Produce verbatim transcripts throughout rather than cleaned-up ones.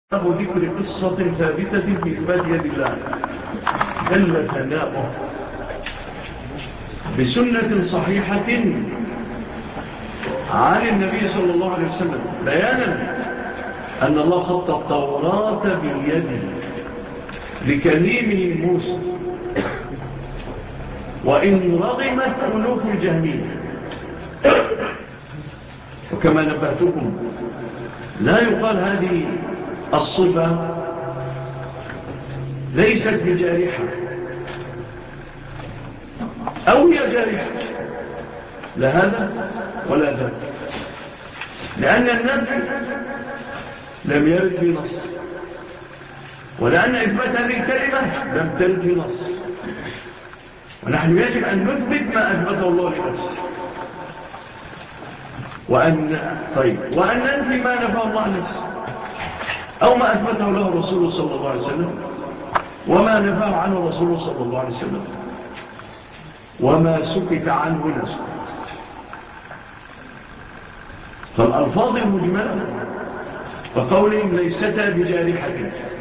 ذكر قصة ثابتة في إثبات يد الله جل ثناؤه بسنة صحيحة عن النبي صلى الله عليه وسلم بيانا أن الله خط التوراة بيده لكليمه موسى، وإن رغمت أنوف الجهمية. وكما نبهتكم لا يقال هذه الصفة ليست بجارحة أو هي جارحة، لا هذا ولا ذاك، لأن النبي لم يرد في نص، ولأن إثبات هذه الكلمة لم ترد في نص، ونحن يجب أن نثبت ما أثبته الله لنفسه، وأن طيب وأن ننفي ما نفى الله نفسه أو ما أثبته له الرسول صلى الله عليه وسلم وما نفاه عنه الرسول صلى الله عليه وسلم وما سكت عنه نسكت. فالألفاظ المجملة وقولهم ليستا بجارحة،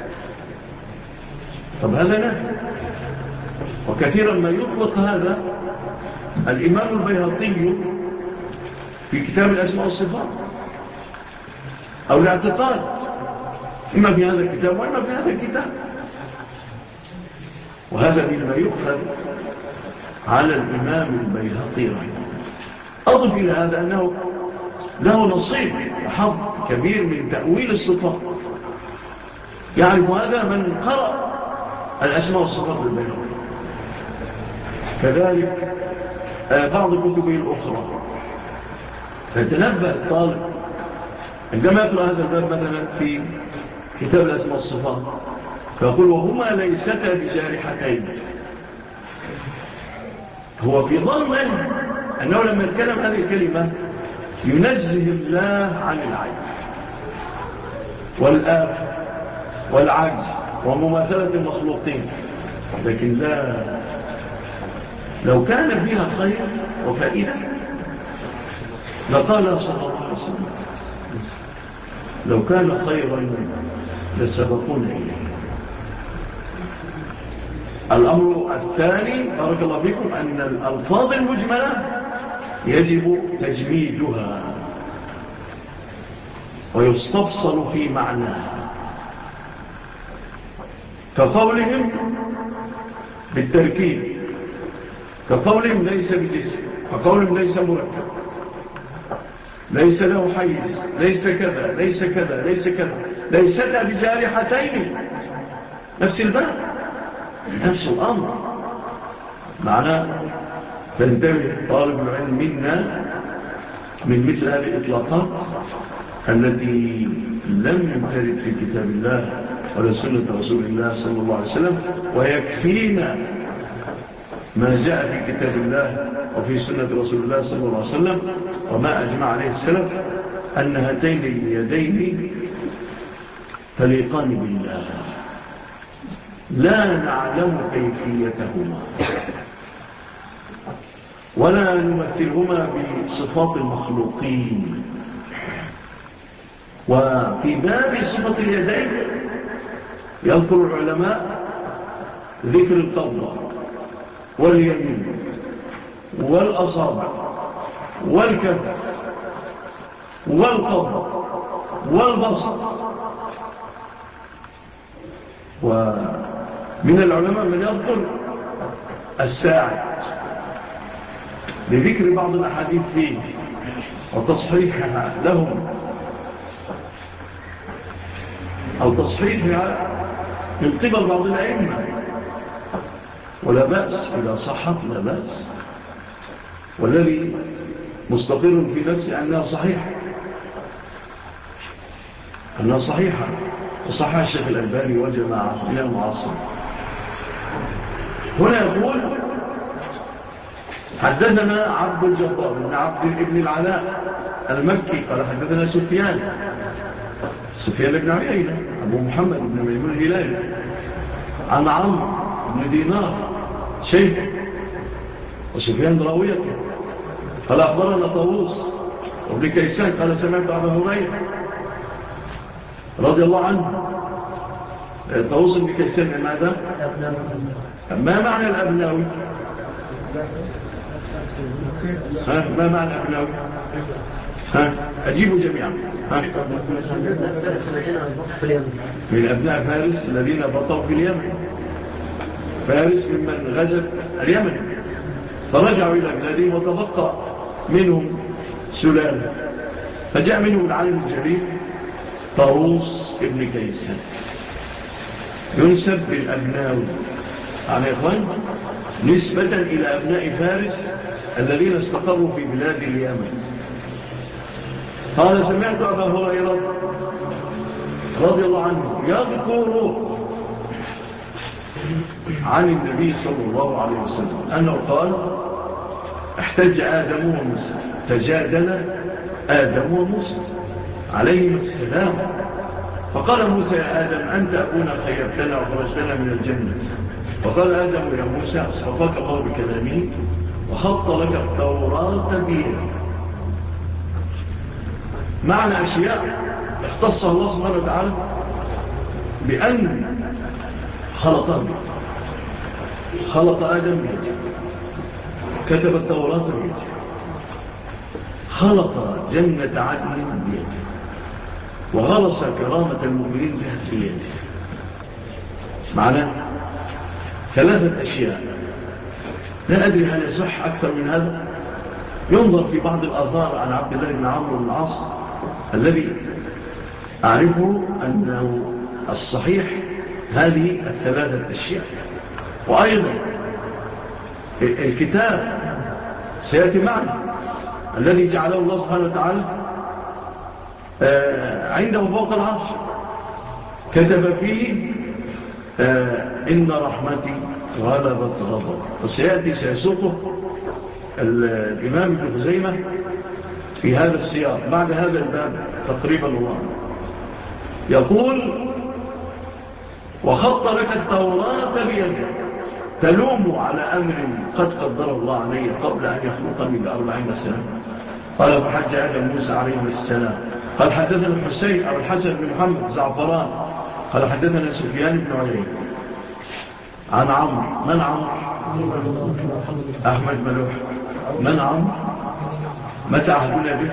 طب هذا نفي. وكثيرا ما يطلق هذا الإمام البيهقي في كتاب الأسماء والصفات أو الاعتقاد، إما في هذا الكتاب وإما في هذا الكتاب، وهذا مما يؤخذ على الإمام البيهقي رحمه. أضف إلى هذا أنه له نصيب وحظ كبير من تأويل الصفات، يعرف هذا من قرأ الأسماء والصفات للبيهقي. كذلك بعض كتبه الأخرى، فتنبه الطالب عندما يقرأ هذا الباب مثلا في كتاب الأسماء والصفات فيقول وهما ليستا بجارحتين، هو في ظن أنه لما يتكلم هذه الكلمة ينزه الله عن العيب والآفة والعجز ومماثلة المخلوقين، لكن لا، لو كان فيها خير وفائدة لقال صلى الله عليه وسلم لو كان خيرا لسبقون إليه. الأمر الثاني بارك الله فيكم أن الألفاظ المجملة يجب تجميدها ويستفصل في معناها، كقولهم بالتركيب، كقولهم ليس بجسم، كقولهم ليس مركب، ليس له حيز، ليس كذا ليس كذا ليس كذا، ليستا بجارحتين، نفس الباب نفس الأمر. معناه تنتبه طالب العلم منا من مثل هذه الإطلاقات التي لم ترد في كتاب الله ولا سنة رسول الله صلى الله عليه وسلم، ويكفينا ما جاء في كتاب الله وفي سنة رسول الله صلى الله عليه وسلم وما أجمع عليه السلف أن هاتين اليدين تليقان بالله لا نعلم كيفيتهما ولا نمثلهما بصفات المخلوقين. وفي باب صفة اليدين يذكر العلماء ذكر القبضة واليمين والأصابع والكف والقبض والبصر. ومن العلماء من يذكر الساعد لذكر بعض الأحاديث فيه وتصحيحها لهم أو تصحيحها من قبل بعض الأئمة، ولا بأس إذا صحت لا بأس، والذي مستقر في نفسي أنها صحيحة أنها صحيحة وصحها الشيخ الألباني وجماعة من المعاصر. هنا يقول حدثنا عبد الجبار بن عبد ابن العلاء المكي قال حدثنا سفيان سفيان بن عيينة أبو محمد بن ميمون الهلالي عن عمرو بن دينار شيخ وسفيان راويته قال أخبرنا طاووس وابن كيسان قال سمعت أبا هريرة رضي الله عنه طاووس بن كيسان ماذا؟ ما معنى الأبناوي؟ ها ما معنى الأبناوي؟ ها أجيبوا جميعا. ها من أبناء فارس الذين بطوا في اليمن. فارس ممن غزت اليمن فرجعوا إلى بلادهم وتبقى منهم سلالة، فجاء منهم العالم الجليل طاووس ابن كيسان ينسب بالأبناوي على إخوان نسبة إلى أبناء فارس الذين استقروا في بلاد اليمن. قال سمعت أبا هريرة رضي الله عنه يذكر عن النبي صلى الله عليه وسلم أنه قال احتج آدم وموسى، تجادل آدم وموسى عليهم السلام، فقال موسى يا آدم أنت أبونا خيرتنا وخرجتنا من الجنة، فقال آدم يا موسى أصفاك الله بكلامه وخط لك التوراة بيده. معنى أشياء اختص الله سبحانه وتعالى بأن خلط خلط آدم بيده، كتب التوراة بيده، خلط جنة عدن بيده، وغرس كرامة المؤمنين بها في يده. معنى ثلاثة أشياء لا أدري هل يصح أكثر من هذا. ينظر في بعض الآثار عن عبد الله بن عمرو بن العاص الذي أعرفه أنه الصحيح هذه الثلاثة أشياء. وأيضا الكتاب سيأتي معنا الذي جعله الله سبحانه وتعالى عنده فوق العرش، كتب فيه إن رحمتي غلبت غضب، وسيأتي سيسوقه الإمام ابن خزيمة في هذا السياق بعد هذا الباب تقريبا. الله يقول وخط لك التوراة بيده، تلوم على أمر قد قدر الله عليه قبل أن يخلقني بأربعين سنة. قال فحج آدم موسى عليه السلام. قال حدثنا الحسين أو الحسن بن محمد زعفران قال حدثنا سفيان بن عيينة عن عمرو. من عمرو؟ أحمد ملوح. من عمرو؟ متى عهدنا به؟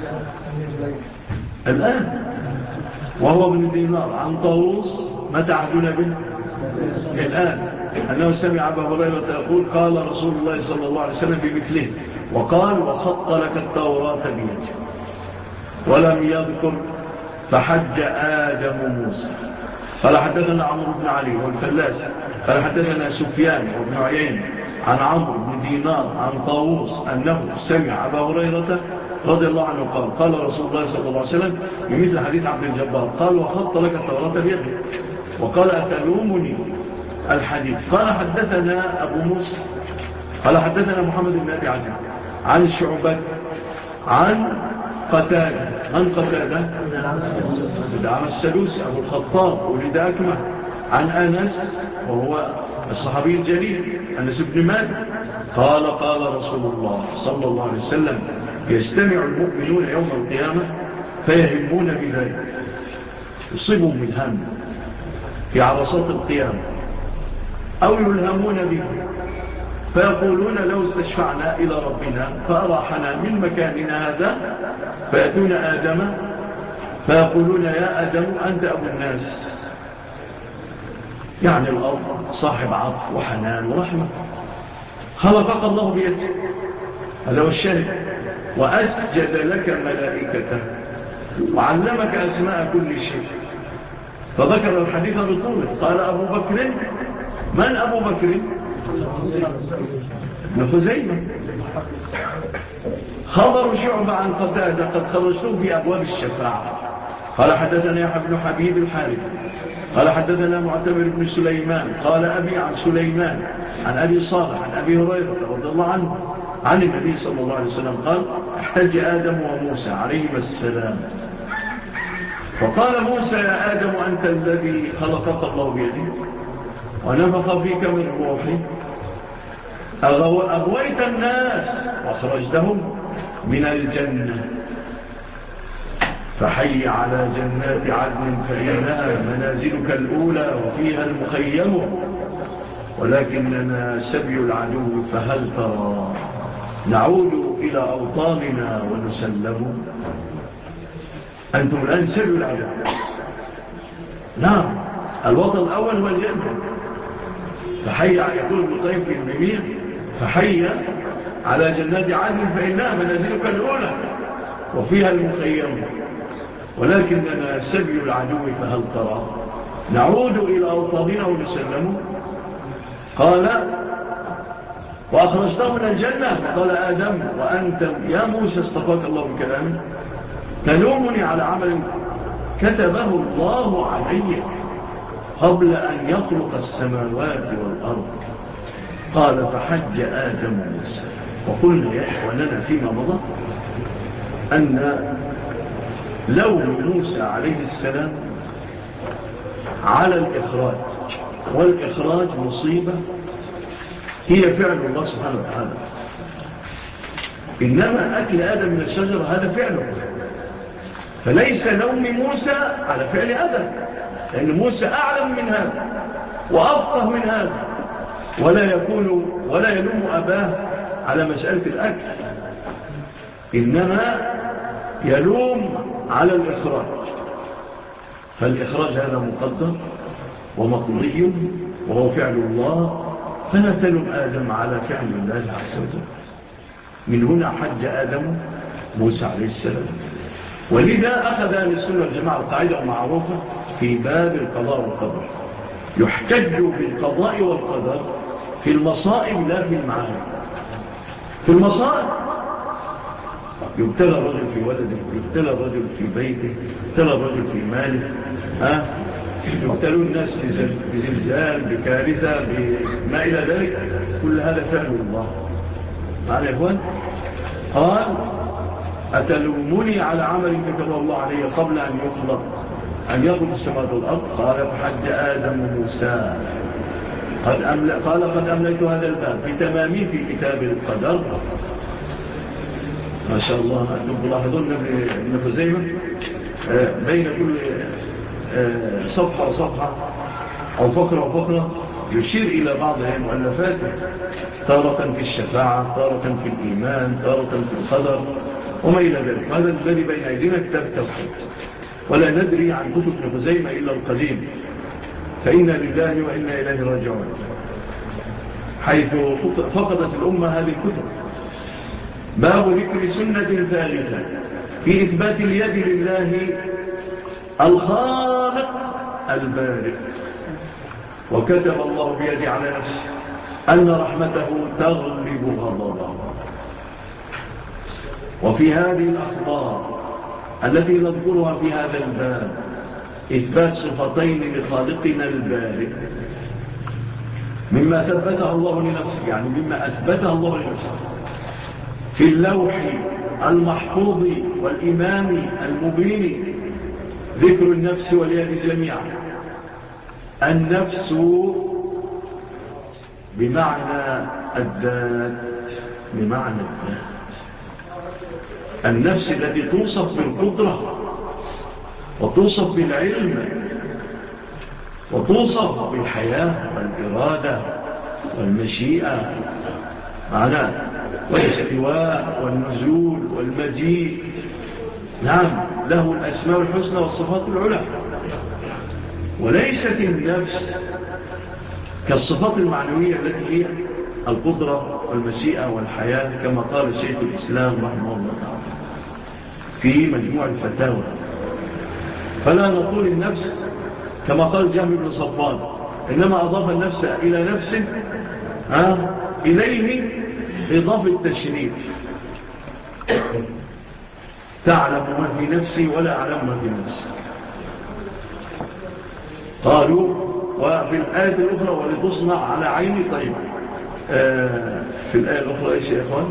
الآن. وهو ابن دينار. عن طاووس. متى عهدنا به؟ الآن. أنه سمع أبا هريرة يقول قال رسول الله صلى الله عليه وسلم بمثله، وقال وخط لك التوراة بيده، ولم يذكر فحج آدم موسى. قال حدثنا عمرو بن علي والفلاس قال حدثنا سفيان وابن عيين عن عمرو بن دينار عن طاووس أنه سمع أبا هريرة رضي الله عنه قال قال رسول الله صلى الله عليه وسلم بمثل حديث عبد الجبار قال وخط لك التوراة بيده، وقال أتلومني الحديث. قال حدثنا أبو موسى قال حدثنا محمد بن أبي عجل عن الشعبة عن قتادة. من قتادة؟ دعم السلوسي أبو الخطاب ولد أكمه. عن أنس وهو الصحابي الجليل أنس بن مالك قال قال رسول الله صلى الله عليه وسلم يجتمع المؤمنون يوم القيامة فيهمون بذلك، يصيبهم الهم في عرصات القيامة أو يلهمون به، فيقولون لو استشفعنا إلى ربنا فأراحنا من مكاننا هذا، فيأتون آدم فيقولون يا آدم أنت أبو الناس، يعني الأرض صاحب عطف وحنان ورحمة، خلقك الله بيده، هذا هو الشاهد، وأسجد لك ملائكته وعلمك أسماء كل شيء. فذكر الحديث بطوله. قال أبو بكر. من أبو بكر؟ ابن خزيمة. خبر شعبة عن قتادة قد خرجتم في أبواب الشفاعة. قال حدثنا يحيى بن حبيب الحارث قال حدثنا معتمر بن سليمان قال أبي عن سليمان عن أبي صالح عن أبي هريرة رضي الله عنه عن النبي صلى الله عليه وسلم قال احتج آدم وموسى عليهما السلام، فقال موسى يا آدم أنت الذي خلقك الله بيده ونفخ فيك من روحي، أغويت الناس وأخرجتهم من الجنة. فحي على جنات عدن فإنها منازلك الأولى وفيها المخيم، ولكننا سبي العدو فهل ترى نعود إلى أوطاننا ونسلم. أنتم الآن سبي العدو. نعم، الوطن الأول هو الجنة. فحي يقول ابن القيم في النمير فحي على جنات عدن فإنها منازلك الأولى وفيها المخيم، ولكننا سبي العدو فهل ترى نعود إلى أوطاننا ونسلم. قال وأخرجته من الجنة قال آدم وأنت يا موسى اصطفاك الله بكلامه تلومني على عمل كتبه الله علي قبل أن يخلق السماوات والأرض. قال فحج آدم موسى. وقلنا يا إخواننا فيما مضى أن لوم موسى عليه السلام على الإخراج، والإخراج مصيبة هي فعل الله سبحانه وتعالى، إنما أكل آدم من الشجرة هذا فعله، فليس لوم موسى على فعل آدم، لأن موسى أعلم من هذا وأفقه من هذا، ولا يكون ولا يلوم أباه على مسألة الأكل، إنما يلوم على الإخراج. فالإخراج هذا مقدر ومقضي وهو فعل الله، فلا تلوم آدم على فعل الله عز وجل. من هنا حج آدم موسى عليه السلام. ولذا أخذ أهل السنة والجماعة القاعدة المعروفة في باب القضاء والقدر، يحتج بالقضاء والقدر في المصائب لا في المعارك. في المصائب يبتلى الرجل في ولده، يبتلى الرجل في بيته، يبتلى الرجل في ماله، ها يبتلون الناس بزلزال، بكارثة، بما إلى ذلك، كل هذا فعل الله. معنا يا إخوان؟ قال أتلومني على عمل كتبه الله عليه قبل أن يخلق أن يخلق السماوات والأرض. قال فحج آدم موسى قد أمل... قال قد أمليت هذا الباب بتمامي في كتاب القدر. ما شاء الله. أنتم تلاحظون ابن خزيمة بين كل صفحة وصفحة أو فقرة وفقرة يشير إلى بعض مؤلفاته، تارة في الشفاعة، تارة في الإيمان، تارة في القدر وما إلى ذلك. هذا الذي بين أيدينا كتاب التوحيد، ولا ندري عن كتب ابن خزيمة إلا القديم، فإنا لله وإنا إليه راجعون، حيث فقدت الأمة هذه الكتب. باب ذكر سنة ثالثة في إثبات اليد لله الخالق البارئ. وكتب الله بيده على نفسه أن رحمته تغلب غضبه. وفي هذه الأخبار التي نذكرها في هذا الباب إثبات صفتين لخالقنا البارئ مما ثبته الله لنفسه، يعني مما أثبته الله لنفسه في اللوح المحفوظ والإمام المبين. ذكر النفس واليد جميعا. النفس بمعنى الذات، بمعنى الذات، النفس التي توصف بالقدرة وتوصف بالعلم وتوصف بالحياة والإرادة والمشيئة معناه، والاستواء والنزول والمجيء. نعم، له الأسماء الحسنى والصفات العلى. وليست النفس كالصفات المعنوية التي هي القدرة والمشيئة والحياة، كما قال شيخ الإسلام رحمه الله في مجموع الفتاوى. فلا نقول النفس كما قال جهم بن صفوان، إنما أضاف النفس إلى نفسه ها إليه إضافة التشريف. تعلم ما في نفسي ولا أعلم ما في نفسي. قالوا وفي الآية الأخرى ولتصنع على عيني. طيب آه في الآية الأخرى إيش يا إخوان؟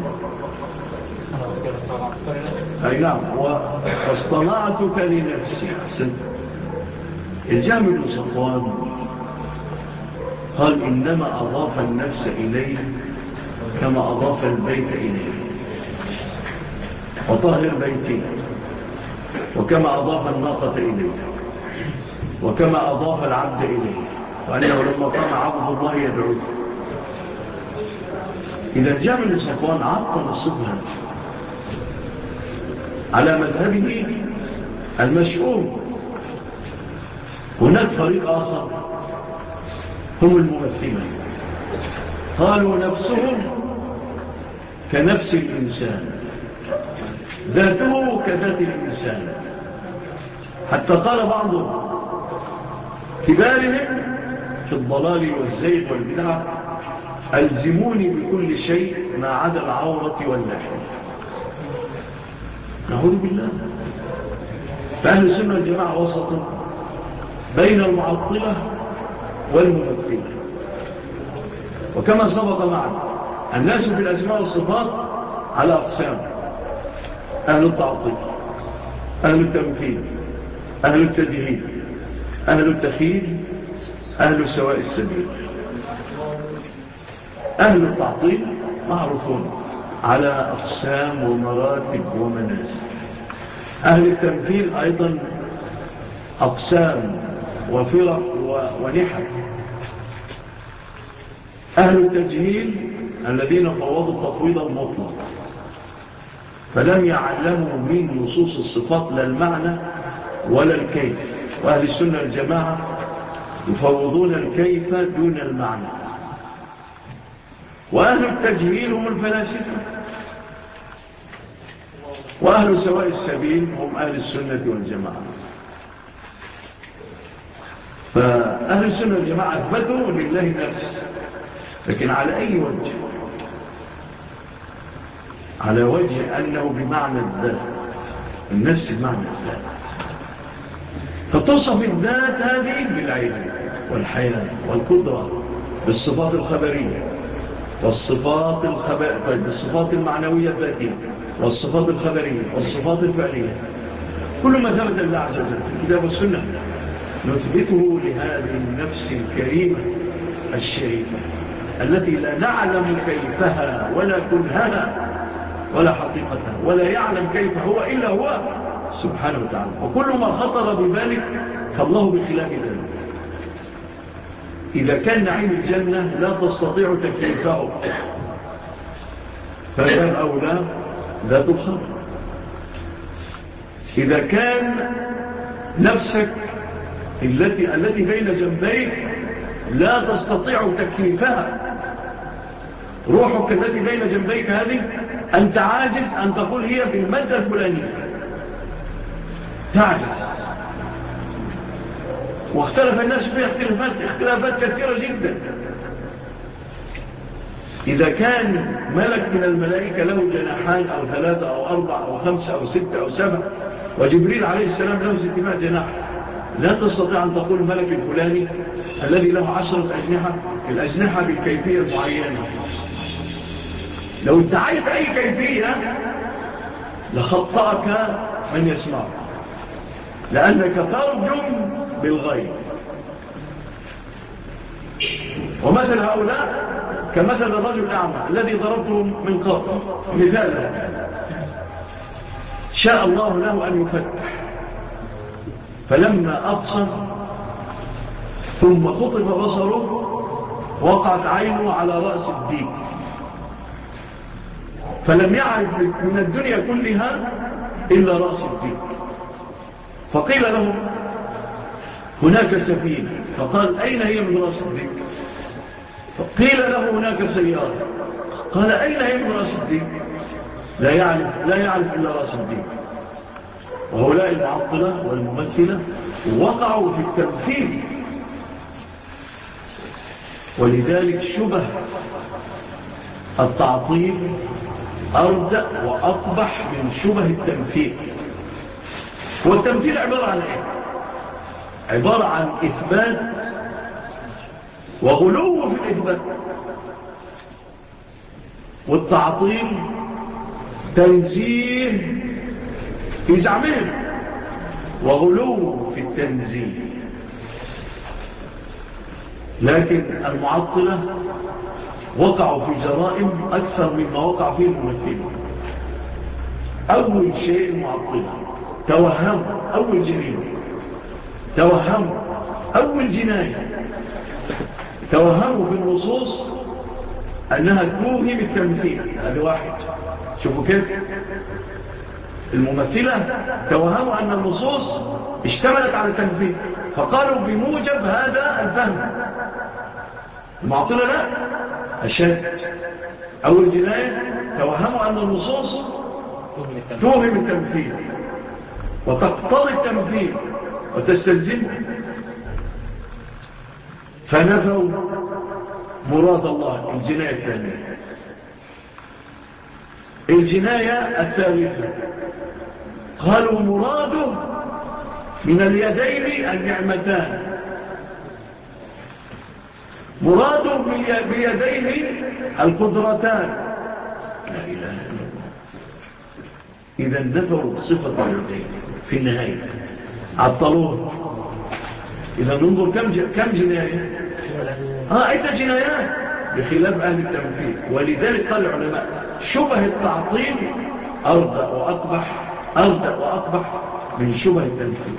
أي نعم، واصطنعتك لنفسي. الجامع بن صفوان قال إنما أضاف النفس إليه كما أضاف البيت إليه. وطهر بيتي وكما أضاف الناقة إليه وكما أضاف العبد إليه، وأنه لما قام عبد الله يدعوه. إذا جاء من صفوان عطل الصفة على مذهبه المشؤوم. هناك فريق آخر هم الممثلة، قالوا نفسهم كنفس الإنسان، ذاته كذات الإنسان، حتى قال بعض كبارهم في الضلال والزيغ والبدعة: ألزموني بكل شيء ما عدا العورة واللحم. نعوذ بالله. فأهل السنة والجماعة وسط بين المعطلة والممثلة. وكما سبق معنا، الناس في الأسماء والصفات على أقسام: أهل التعطيل، أهل التمثيل، أهل التجهيل، أهل التخيل، أهل سواء السبيل. أهل التعطيل معروفون على أقسام ومراتب ومنازل. أهل التمثيل أيضا أقسام وفرق ونحن. أهل التجهيل الذين فوضوا التفويض المطلق، فلم يعلموا من نصوص الصفات لا المعنى ولا الكيف. وأهل السنة الجماعة يفوضون الكيف دون المعنى. وأهل التجهيل هم الفلاسفة. وأهل سواء السبيل هم أهل السنة والجماعة. فأهل السنة والجماعة أثبتوا لله نفس، لكن على أي وجه؟ على وجه أنه بمعنى الذات، النفس بمعنى الذات. فتصف الذات هذه بالعلم والحياة والقدرة، بالصفات الخبرية والصفات الخبر... بالصفات المعنوية الذاتية والصفات الخبرية والصفات الفعلية. كل ما ثبت الله عز وجل في الكتاب والسنة نثبته لهذه النفس الكريمة الشريفة التي لا نعلم كيفها ولا كنهها ولا حقيقتها، ولا يعلم كيف هو إلا هو سبحانه وتعالى. وكل ما خطر بذلك فالله بخلاف ذلك. إذا كان نعيم الجنة لا تستطيع تكييفه، فكان أولى ذات الخمر. إذا كان نفسك التي التي بين جنبيك لا تستطيع تكييفها، روحك التي بين جنبيك هذه أنت عاجز أن تقول هي في المادة الفلانية، تعجز. واختلف الناس فيها اختلافات اختلافات كثيرة جدا. إذا كان ملك من الملائكة له جناحان أو ثلاثة أو أربعة أو خمسة أو ستة أو سبعة، وجبريل عليه السلام له ستمائة جناح، لا تستطيع أن تقول ملك الفلاني الذي له عشرة أجنحة الأجنحة بالكيفية المعينة. لو ادعيت أي كيفية لخطأك من يسمعك، لأنك ترجم بالغيب. ومثل هؤلاء كمثل الرجل الأعمى الذي ضربته من قبل مثالا، شاء الله له أن يفتح، فلما أبصر ثم خطف بصره وقعت عينه على رأس الديك، فلم يعرف من الدنيا كلها إلا رأس الديك. فقيل له هناك سفينة، فقال أين هي من رأس الديك؟ فقيل له هناك سيارة، قال أين هي من رأس الديك؟ لا يعرف, لا يعرف إلا رأس الديك. وهؤلاء المعطلة والممثلة وقعوا في التمثيل، ولذلك شبه التعطيل أردأ وأقبح من شبه التمثيل. والتمثيل عبارة عن إيه؟ عبارة عن إثبات وغلو في الإثبات، والتعطيل تنزيه في زعمهم وغلو في التنزيه. لكن المعطلة وقعوا في جرائم أكثر مما وقع فيه الممثلين. أول شيء المعطلة توهموا أول جريمة، توهموا أول جناية، توهموا في النصوص أنها توهم التمثيل. هذا واحد. شوفوا كيف الممثلة توهموا أن النصوص اشتملت على التمثيل، فقالوا بموجب هذا الفهم. المعطلة لا، الشاهد أول جناية توهموا أن النصوص توهم التمثيل وتقتضي التمثيل وتستلزمه، فنفوا مراد الله. الجناية الثانية، الجناية الثالثة، قالوا مراده من اليدين النعمتان، مراده بيديه القدرتان. لا إله إلا الله. إذا نفوا صفة اليدين في النهاية، عطلوه. إذا ننظر كم كم جناية؟ آه عدة جنايات بخلاف أهل التمثيل. ولذلك قال العلماء شبه التعطيل أرضى وأقبح، أرضى وأقبح من شبه التمثيل.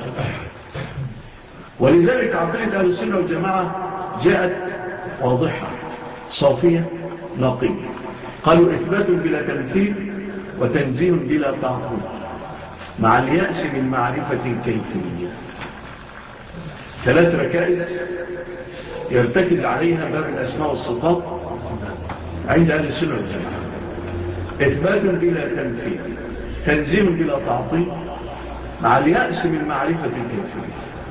ولذلك عقيدة أهل السنة والجماعة جاءت واضحة صافية نقية. قالوا إثبات بلا تمثيل وتنزيه بلا تعطيل مع اليأس من معرفة الكيفية. ثلاث ركائز يرتكز عليها باب الأسماء والصفات عند أهل السنة والجماعة: إثبات بلا تمثيل، تنزيه بلا تعطيل، مع اليأس من معرفة الكيفية.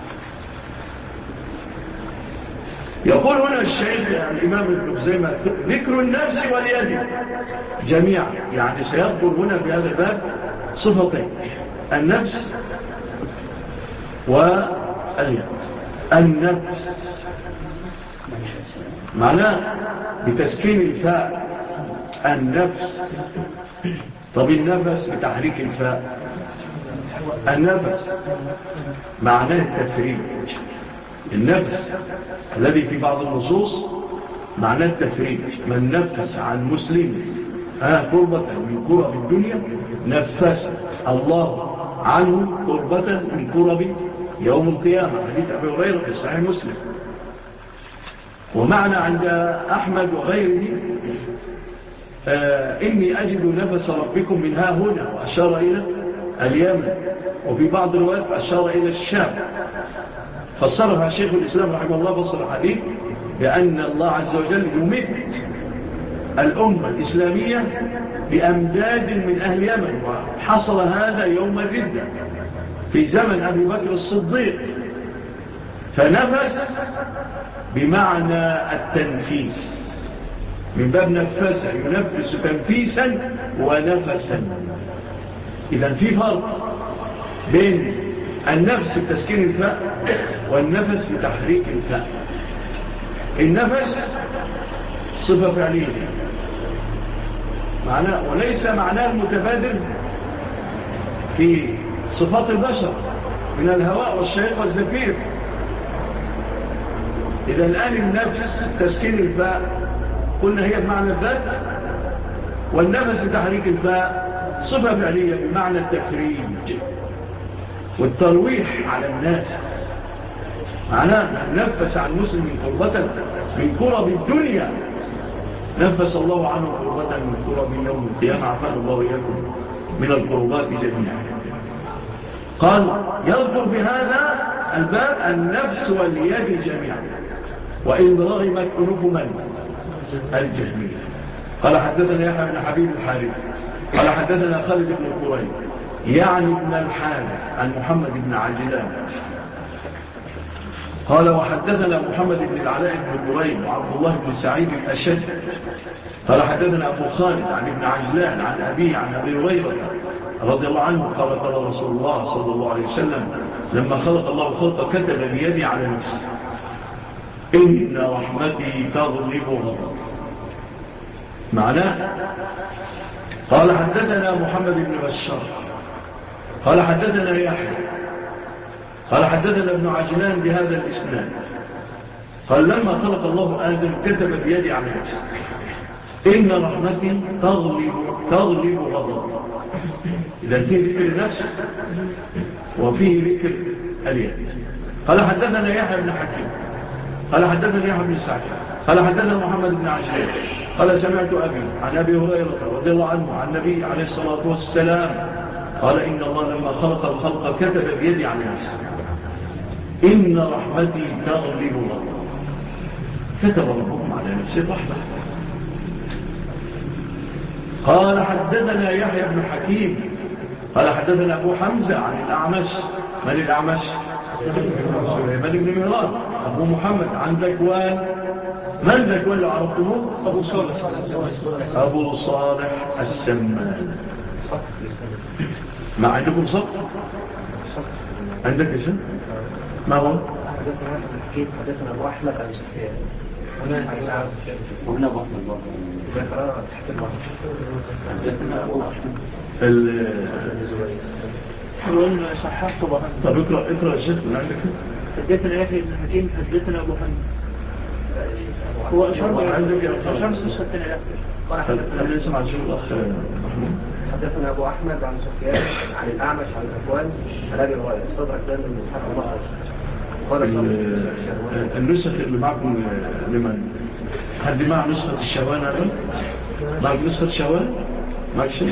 يقول هنا الشيخ الإمام ابن خزيمة ذكر النفس واليد جميعا، يعني سيذكر هنا في هذا الباب صفتين: النفس واليد. النفس معناه بتسكين الفاء النفس. طب النفس بتحريك الفاء. النفس معناه التفريج. النفس الذي في بعض النصوص معناه التفريج. من نفس عن مسلم آه قربة من قرب الدنيا نفس الله عنه قربة من قرب يوم القيامة. حديث أبي هريرة في صحيح مسلم. ومعنى عند أحمد وغيره آه إني أجد نفس ربكم من ها هنا، وأشار إلى اليمن. وفي بعض الروايات أشار إلى الشام. فسرها شيخ الإسلام رحمه الله فسر الحديث بأن الله عز وجل يمد الأمة الإسلامية بأمداد من أهل اليمن. وحصل هذا يوم الردة في زمن أبي بكر الصديق. فنفس بمعنى التنفيس من باب نفسه، ينفس تنفيسا ونفسا. إذن في فرق بين النفس بتسكين الفاء والنفس بتحريك الفاء. النفس صفة فعلية معناه، وليس معناه المتبادل في صفات البشر من الهواء والشهيق والزفير. إذا الآن النفس تسكين الفاء قلنا هي بمعنى الذات، والنفس بتحريك الفاء صفة فعلية بمعنى التفريج والترويح على الناس. معناه نفس عن مسلم من قربة من قرب الدنيا نفس الله عنه قربة من قرب يوم القيامة. عفان الله وإياكم من القربات جميعا. قال يذكر بهذا الباب النفس واليد جميعا، وإن رغمت أنوف من الجهمية. قال حدثنا يحيى بن حبيب الحارث قال حدثنا خالد بن قريب يعني ابن الحارث عن محمد بن عجلان قال وحدثنا محمد بن العلاء بن قريب وعبد الله بن سعيد الأشد قال حدثنا أبو خالد عن ابن عجلان عن أبيه عن أبي هريرة رضي الله عنه قال قال رسول الله صلى الله عليه وسلم لما خلق الله خلق كتب بيدي على نفسي إن رحمتي تغلب غضب. معناه قال حدثنا محمد بن بشار قال حدثنا يحيى قال حدثنا ابن عجلان بهذا الإسناد قال لما خلق الله آدم كتب بيدي على نفسه إن رحمتي تغلب, تغلب غضب. إذا في ذكر النفس وفيه ذكر اليد. قال حدثنا يحيى بن حكيم قال حدثنا يحيى بن سعيد قال حدثنا محمد بن عجلان قال سمعت أبي عن أبي هريرة رضي الله عنه عن النبي عليه الصلاة والسلام قال إن الله لما خلق الخلق كتب بيدي عن نفسه إن رحمتي تغلب غضبي. كتب ربهم على نفسه رحمة. قال حدثنا يحيى بن حكيم قال حدثنا أبو حمزة عن الأعمش. من الأعمش؟ سليمان بن مهران أبو محمد عن ذكوان. من ذكوان لو عرفتموه؟ أبو صالح أبو صالح السمان. ما عندكم صف؟ عندك إيش؟ ما هو؟ حدثنا أبو أحمد عن سفيان وهنا أبو أحمد برضه تحت البحر. حدثنا أبو أحمد الزبير صححت طبعا. طب اقرأ اقرأ الشيخ من عندك. حدثنا يحيى بن حكيم حدثنا أبو حمد هو أشار عندك نسخة الثانية. أنا نسمع شو الأخ محمود. حدثنا أبو أحمد عن سفيان عن الأعمش عن ذكوان عن أبي هريرة صدرك دائما من إسحاق الله. النسخ اللي معكم لمن؟ حد معه نسخة الشوان هذا؟ معك نسخة الشوان؟ معك شيء؟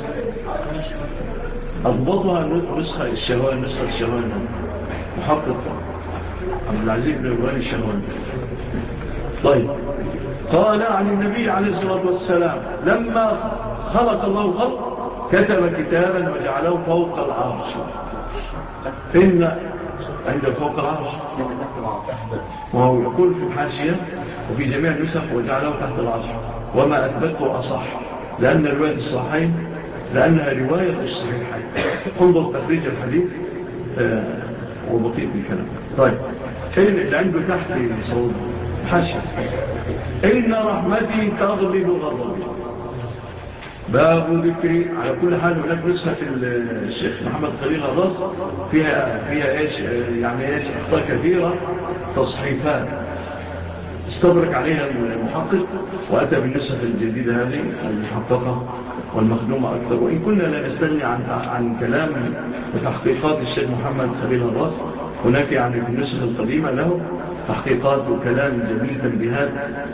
أضبطها نسخة الشوان. نسخة الشوان محقق عبد العزيز بن إبراهيم الشوان. طيب قال عن النبي عليه الصلاة والسلام لما خلق الله الخلق كتب كتابا وجعله فوق العرش. إن عند فوق العرش وهو يقول في الحاشية وفي جميع النسخ وجعله تحت العرش. وما أثبته أصح لأن رواية الصحيحين لأنها رواية الصحيحين. انظر تخريج الحديث آه وبطيء بالكلام. طيب اللي عنده تحت صوت حاشية إن رحمتي تغلب غضبي. باب ذكري. على كل حال هناك نسخة الشيخ محمد خليل الرز فيها فيها ايش يعني ايش اخطاء كثيرة تصحيفات استدرك عليها المحقق واتى بالنسخة الجديدة هذه المحققة والمخدومة اكثر. وان كنا لا نستغني عن عن كلام وتحقيقات الشيخ محمد خليل الرز. هناك يعني في النسخة القديمة له تحقيقات وكلام جميل تنبيهات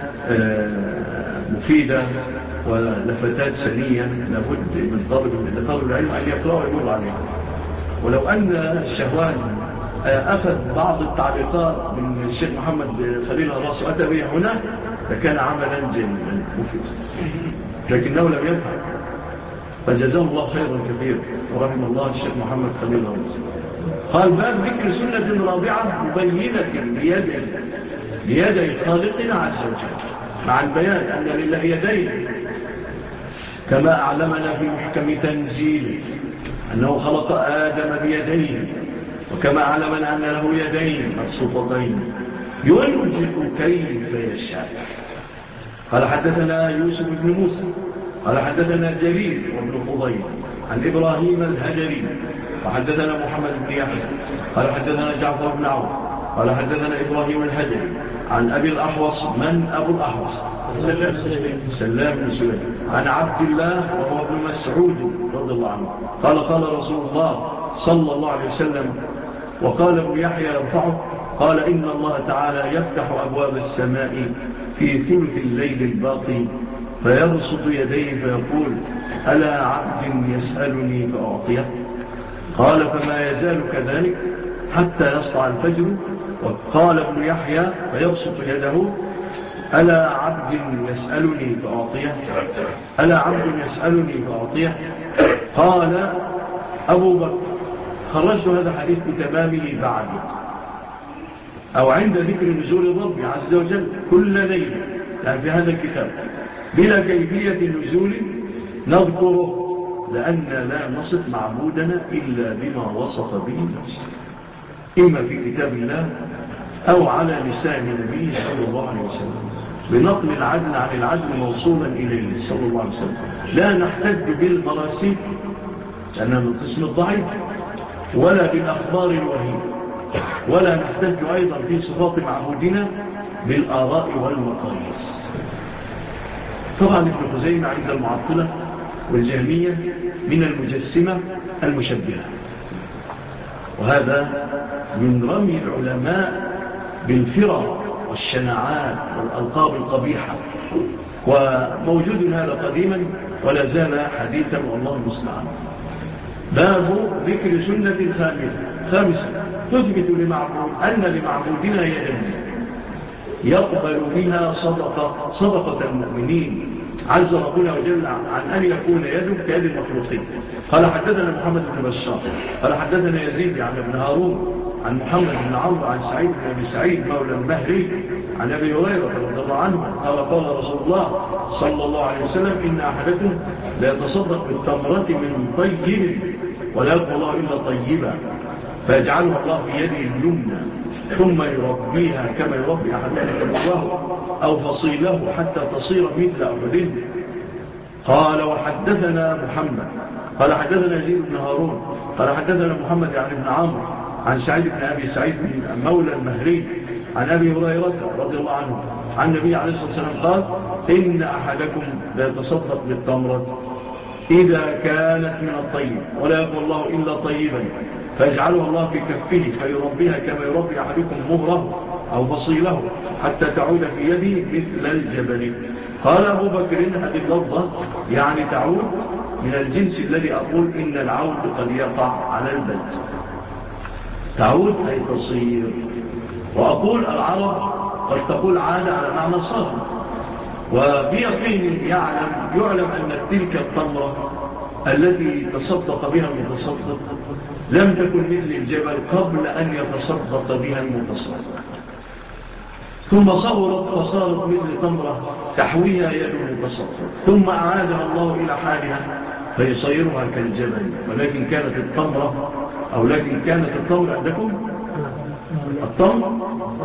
مفيدة ولفتات سنية لابد من طالب العلم أن يقرأ ويمر عليها. ولو أن الشهوان أخذ بعض التعليقات من الشيخ محمد خليل الراس وأتى به هنا لكان عملا جميلا مفيدا، لكنه لم يفعل. فجزاه الله خيرا كثيرا ورحم الله الشيخ محمد خليل الراس. قال باب ذكر سنة رابعة مبينة بيدي بيدي خالقنا عز وجل مع البيان أن لله يدين كما أعلمنا في محكم تنزيله أنه خلق آدم بيديه وكما علمنا أن له يدين مبسوطتين ينجد كيف يشاء. قال حدثنا يوسف بن موسى قال حدثنا جرير وابن فضيل عن إبراهيم الهجري وحدثنا محمد بن يحيى قال حدثنا جعفر بن عوف قال حدثنا إبراهيم الهجري عن أبي الأحوص. من أبو الأحوص؟ سلام بن سليم عن عبد الله وهو ابن مسعود رضي الله عنه قال قال رسول الله صلى الله عليه وسلم وقال ابن يحيى يرفعه قال إن الله تعالى يفتح أبواب السماء في ثلث الليل الباقي فيبسط يديه فيقول ألا عبد يسألني فأعطيه؟ قال فما يزال كذلك حتى يسطع الفجر. وقال ابن يحيى فيبسط يده ألا عبد يسألني فأعطيه ألا عبد يسألني فأعطيه. قال أبو بكر خرجت هذا الحديث بتمامه بعد أو عند ذكر نزول الرب عز وجل كل ليلة يعني في هذا الكتاب بلا كيفية نزول نذكره لأن لا نصف معبودنا إلا بما وصف به نفسه إما في كتاب الله أو على لسان نبيه صلى الله عليه وسلم بنقل العدل عن العدل موصولا إليه صلى الله عليه وسلم. لا نحتج بالمراسيل لأنها من قسم الضعيف ولا بالأخبار الوهية ولا نحتج أيضا في صفات معبودنا بالآراء والمقاييس. طبعا ابن خزيمة عند المعطلة والجهمية من المجسمة المشبهة وهذا من رمي العلماء بالفرق والشناعات والألقاب القبيحة، وموجود هذا قديما ولا زال حديثا والله المستعان. باب ذكر سنة خامسة تثبت لمعبود أن لمعبودنا يدا يقبل بها صدقة, صدقة المؤمنين عز ربنا وجل عن أن يكون يده كيد المخلوقين. قال حدثنا محمد بن بشار قال حدثنا يزيد عن ابن هارون عن محمد بن عمرو عن سعيد بن أبي سعيد مولى المهري عن أبي هريرة رضي الله عنه قال قال رسول الله صلى الله عليه وسلم إن أحدكم لا يتصدق بالتمرة من طيب ولا يقبل الله إلا طيبا فيجعلها الله في يده اليمنى ثم يربيها كما يربي أحدنا كبره أو فصيله حتى تصير مثل أحد. قال وحدثنا محمد قال حدثنا يزيد بن هارون قال حدثنا محمد عن ابن عمرو عن سعيد بن أبي سعيد بن مولى المهري عن أبي هريرة رضي الله عنه عن النبي عليه الصلاة والسلام قال إن أحدكم لا يتصدق بالتمرة إذا كانت من الطيب ولا يقول الله إلا طيبا فيجعلها الله في كفه فيربيها كما يربي أحدكم مهره أو فصيله حتى تعود في يده مثل الجبل. قال أبو بكر هذه اللفظة يعني تعود من الجنس الذي أقول إن العود قد يقع على البلد. تعود أي تصير، وأقول العرب قد تقول عادة على معنى صار، وبيقين يعلم يعلم أن تلك التمرة التي تصدق بها المتصدق لم تكن مثل الجبل قبل أن يتصدق بها المتصدق، ثم صورت فصارت مثل تمرة تحويها يد المتصدق، ثم أعادها الله إلى حالها فيصيرها كالجبل. ولكن كانت التمرة أو لكن كانت التمرة عندكم التمر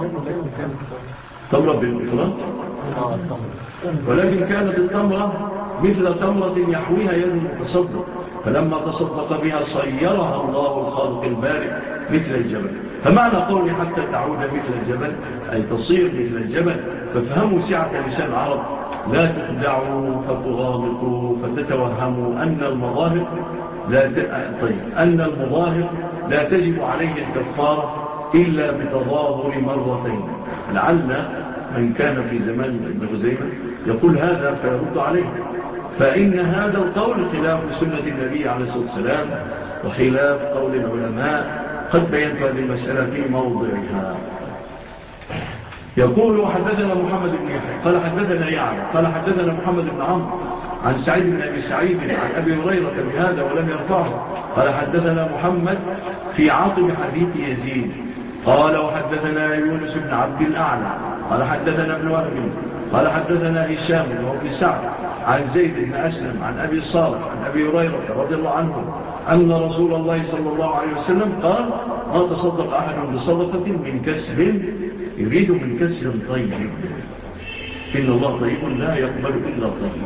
تمرة بالإفراط، ولكن كانت التمرة مثل تمرة يحويها يد المتصدق، فلما تصدق بها صيرها الله الخالق البارئ مثل الجبل. فمعنى قولي حتى تعود مثل الجبل أي تصير مثل الجبل. ففهموا سعة لسان العرب، لا تخدعوا فتغامقوا فتتوهموا أن المظاهر لا ت... طيب أن المظاهر لا تجب عليه الكفارة إلا بتظاهر مرتين. لعل من كان في زمان ابن خزيمة يقول هذا فيرد عليه، فإن هذا القول خلاف سنة النبي عليه الصلاة والسلام وخلاف قول العلماء، قد بينت هذه المسألة في موضعها. يقول حدثنا محمد بن يحيى قال حدثنا يعلى قال حدثنا محمد بن عمرو عن سعيد بن أبي سعيد عن أبي هريرة بهذا ولم يرفعه. قال حدثنا محمد في عاقب حديث يزيد قال وحدثنا يونس بن عبد الأعلى قال حدثنا ابن وهب قال حدثنا هشام وابن سعد عن زيد بن أسلم عن أبي صالح عن أبي هريرة رضي الله عنه أن رسول الله صلى الله عليه وسلم قال ما تصدق أحد بصدقة من كسب يريد من كسب طيب إن الله طيب لا يقبل إلا طيب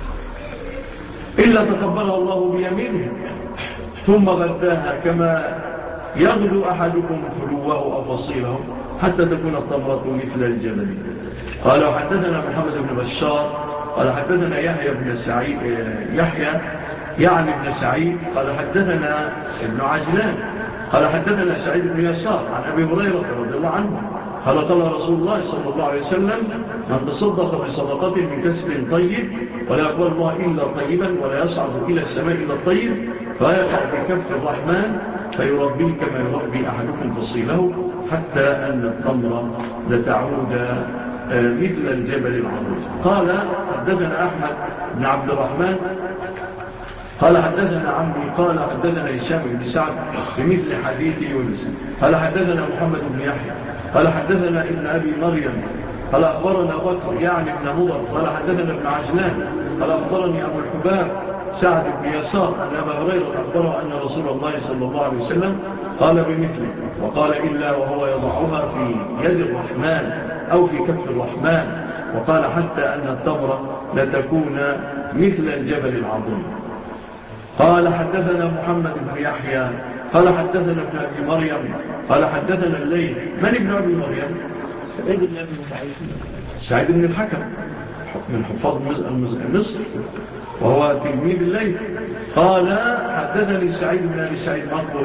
إلا تقبلها الله بيمينه ثم غداها كما يغدو أحدكم فلوه أو فصيله حتى تكون التمرة مثل الجبل. قال وحدثنا محمد بن بشار قال حدثنا يحيى بن سعيد يحيى يعني ابن سعيد قال حدثنا ابن عجلان قال حدثنا سعيد بن يسار عن أبي هريرة رضي الله عنه قال قال رسول الله صلى الله عليه وسلم من تصدق بصدقة من كسب طيب ولا يقبل الله إلا طيبا ولا يصعد إلى السماء إلا الطيب فيقع في كف الرحمن فيربيه كما يربي أحدكم فصيله حتى أن التمر لتعود مثل الجبل العظيم. قال حدثنا أحمد بن عبد الرحمن قال حدثنا عمي قال حدثنا هشام بن سعد بمثل حديث يونس قال حدثنا محمد بن يحيى قال حدثنا ابن أبي مريم قال أخبرنا بكر يعني ابن مضر قال حدثنا ابن عجلان قال أخبرني أبو الحباب سعد بن يسار أن أبا هريرة أخبره أن رسول الله صلى الله عليه وسلم قال بمثله وقال إلا وهو يضعها في يد الرحمن أو في كف الرحمن وقال حتى أن التمرة لتكون مثل الجبل العظيم. قال حدثنا محمد بن يحيى قال حدثنا ابن أبي مريم قال حدثنا الليل. من ابن أبي مريم؟ سعيد بن أبي سعيد سعيد بن الحكم من حفاظ مصر وهو تلميذ الليل. قال حدثني سعيد بن أبي سعيد مقبري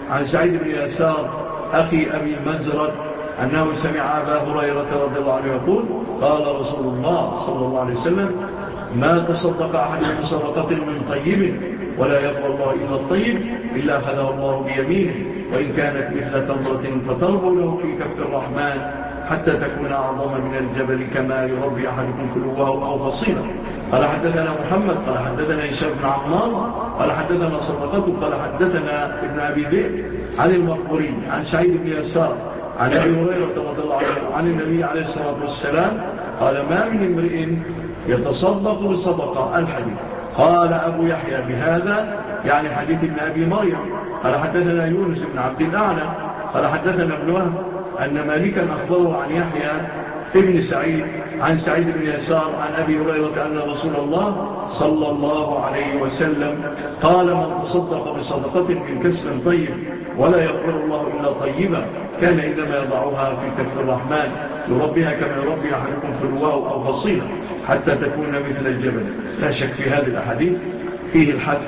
عن سعيد بن يسار أخي أبي مزرد أنه سمع أبا هريرة رضي الله عنه يقول قال رسول الله صلى الله عليه وسلم ما تصدق أحد بصدقة من طيب ولا يقبل الله إلا الطيب إلا أخذه الله بيمينه وإن كانت مثل تمرة فتربو له في كف الرحمن حتى تكون أعظم من الجبل كما يربي أحدكم كلوه أو فصيلة. قال حدثنا محمد قال حدثنا هشام بن عمار قال حدثنا صدقته قال حدثنا ابن أبي ذئب عن المقبوري عن سعيد بن يسار عن أبي هريرة رضي الله عنه عن النبي عليه الصلاة والسلام قال ما من امرئ يتصدق بصدقة الحديث. قال أبو يحيى بهذا يعني حديث ابن أبي مريم قال حدثنا يونس بن عبد الأعلى قال حدثنا ابن وهب أن مالكا أخبره عن يحيى ابن سعيد عن سعيد بن يسار عن أبي هريرة أن رسول الله صلى الله عليه وسلم قال من تصدق بصدقة من كسب طيب ولا يقبل الله إلا طيبا كان إنما يضعها في كف الرحمن يربيها كما يربي أحدكم فلواه أو فصيلة حتى تكون مثل الجبل. لا شك في هذه الأحاديث فيه الحث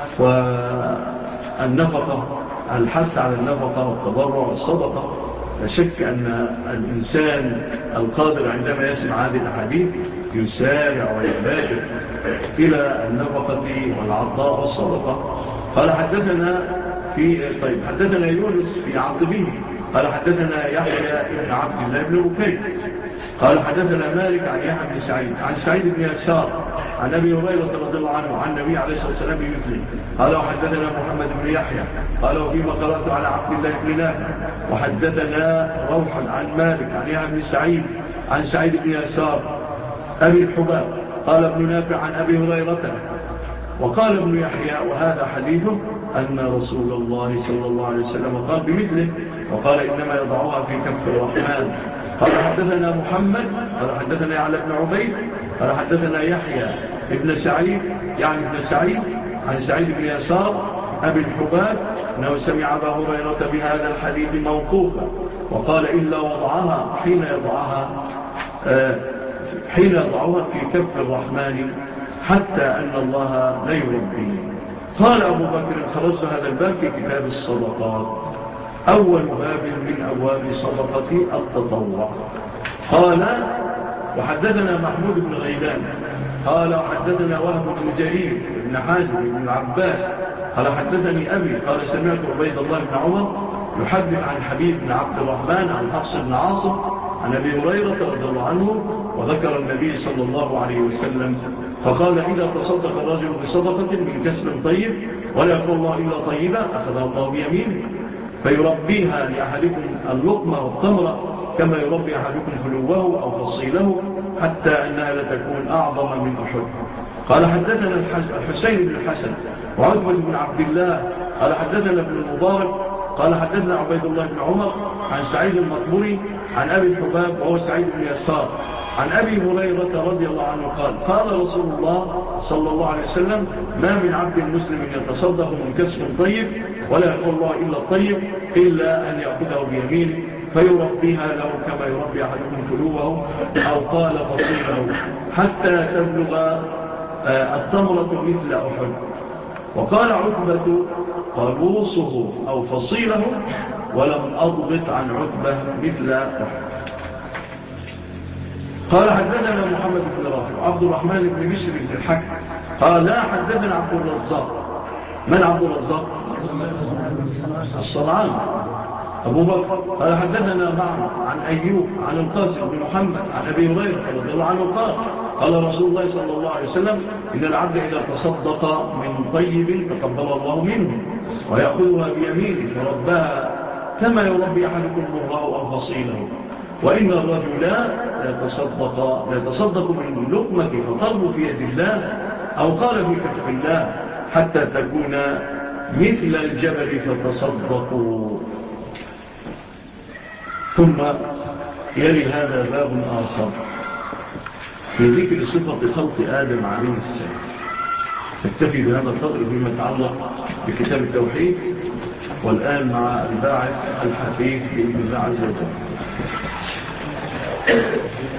والنفقة الحث على النفقة والتضرع والصدقة. لا شك أن الإنسان القادر عندما يسمع هذه الأحاديث يسارع ويبادر إلى النفقة والعطاء والصدقة. قال حدثنا في طيب حدثنا يونس في عقبه قال حدثنا يحيى بن عبد الله بن بكير قال حدثنا مالك عن يحيى بن سعيد عن سعيد بن يسار عن أبي هريرة رضي الله عنه عن النبي عليه الصلاة والسلام بمثله. قال وحدثنا محمد بن يحيى قال وفيما قرأت على عبد الله بن نافع وحدثنا روح عن مالك عن يحيى بن سعيد عن سعيد بن يسار أبي الحباب قال ابن نافع عن أبي هريرة. وقال ابن يحيى وهذا حديثه أن رسول الله صلى الله عليه وسلم قال بمثله وقال إنما يضعها في كف الرحمن. قال حدثنا محمد قال حدثنا يعلى بن عبيد قال حدثنا يحيى ابن سعيد يعني ابن سعيد عن سعيد بن يسار أبي الحباب أنه سمع أبا هريرة بهذا الحديث موقوفا وقال إلا وضعها حين يضعها آه حين يضعها في كف الرحمن حتى أن الله لا يربي. قال أبو بكر خرجت هذا الباب في كتاب الصدقات أول باب من أبواب صدقة التطوع. قال وحدثنا محمود بن غيلان قال وحدثنا وهب بن جرير بن حازم بن العباس قال حدثني أبي قال سمعت عبيد الله بن عمر يحدث عن حبيب بن عبد الرحمن عن حفص بن عاصم عن أبي هريرة رضي الله عنه وذكر النبي صلى الله عليه وسلم فقال إذا تصدق الرجل بصدقة من كسب طيب ولا يقول الله إلا طيبا أخذها الله بيمينه فيربيها لأحدكم اللقمة والتمرة كما يربي أحدكم فلوه أو فصيله حتى أنها لتكون أعظم من أحد. قال حدثنا الحسين بن الحسن وعثمان بن عبد الله قال حدثنا ابن المبارك قال حدثنا عبيد الله بن عمر عن سعيد المقبوري عن أبي الحباب وهو سعيد بن يسار عن أبي هريرة رضي الله عنه قال قال رسول الله صلى الله عليه وسلم ما من عبد مسلم يتصدق من كسب طيب ولا يقول الله إلا الطيب إلا أن يأخذه بيمينه فيربيها له كما يربي أحدكم فلوه أو قال فصيله حتى تبلغ التمرة مثل أحد. وقال عتبة قلوصه أو فصيله ولم أضبط عن عتبة مثل أحد. قال حدثنا محمد بن رافع عبد الرحمن بن بشر بن الحكم قال لا حدثنا عبد الرزاق. من عبد الرزاق؟ الصنعان أبو بكر. قال حدثنا معه عن أيوب عن القاسم بن محمد عن أبي هريرة رضي الله عنه قال قال رسول الله صلى الله عليه وسلم إن العبد إذا تصدق من طيب تقبل الله منه ويأخذها بيمينه فربها كما يربي أحدكم مهراه أو فصيله. وإن الرجل لا يتصدق, لا يتصدق من لقمة فطلب في يد الله أو قال في كتف الله حتى تكون مثل الجبل فتصدقوا. ثم يلي هذا باب آخر في ذكر صفة خلق آدم عليه السلام. نكتفي بهذا القدر بما يتعلق بكتاب التوحيد والآن مع الباعث الحديث بإذن الله عز وجل.